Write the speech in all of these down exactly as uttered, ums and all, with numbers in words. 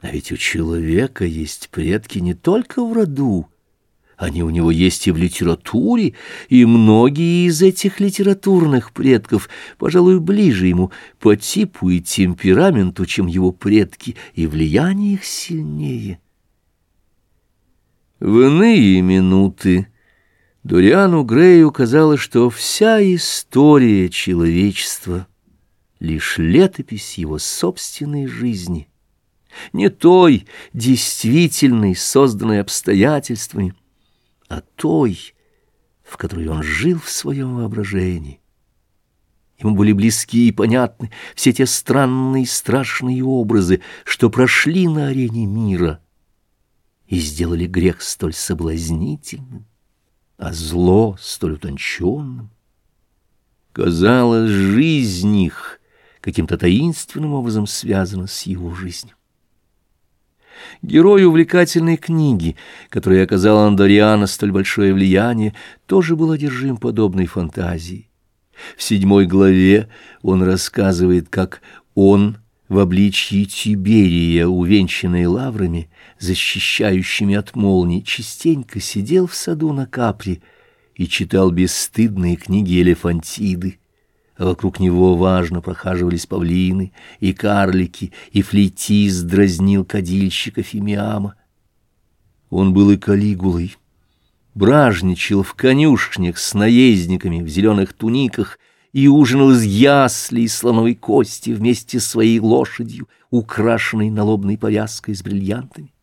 А ведь у человека есть предки не только в роду, они у него есть и в литературе, и многие из этих литературных предков, пожалуй, ближе ему по типу и темпераменту, чем его предки, и влияние их сильнее. В иные минуты Дориану Грею казалось, что вся история человечества — лишь летопись его собственной жизни, не той, действительной, созданной обстоятельствами, а той, в которой он жил в своем воображении. Ему были близки и понятны все те странные и страшные образы, что прошли на арене мира и сделали грех столь соблазнительным, а зло столь утонченным. Казалось, жизнь их каким-то таинственным образом связана с его жизнью. Герой увлекательной книги, которая оказала на Дориана столь большое влияние, тоже был одержим подобной фантазией. В седьмой главе он рассказывает, как он в обличье Тиберия, увенчанный лаврами, защищающими от молний, частенько сидел в саду на Капре и читал бесстыдные книги Элефантиды. А вокруг него важно прохаживались павлины и карлики, и флейтист дразнил кадильщика Фимиама. Он был и Калигулой, бражничал в конюшнях с наездниками в зеленых туниках и ужинал из яслей слоновой кости вместе с своей лошадью, украшенной налобной повязкой с бриллиантами.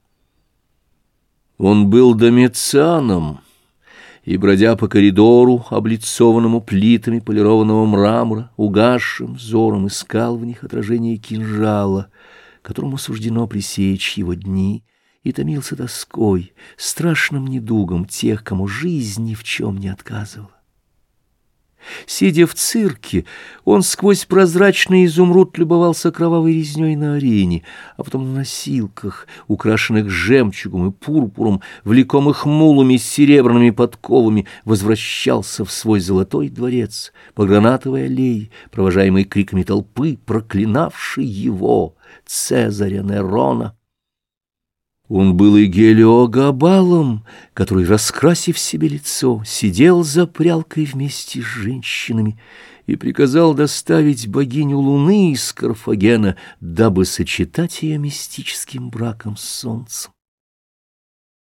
Он был Домицианом, и, бродя по коридору, облицованному плитами полированного мрамора, угасшим взором искал в них отражение кинжала, которому суждено пресечь его дни, и томился тоской, страшным недугом тех, кому жизнь ни в чем не отказывала. Сидя в цирке, он сквозь прозрачный изумруд любовался кровавой резней на арене, а потом на носилках, украшенных жемчугом и пурпуром, влекомых мулами с серебряными подковами, возвращался в свой золотой дворец по гранатовой аллее, провожаемый криками толпы, проклинавшей его, Цезаря Нерона. Он был и Гелиогабалом, который, раскрасив себе лицо, сидел за прялкой вместе с женщинами и приказал доставить богиню Луны из Карфагена, дабы сочетать ее мистическим браком с солнцем.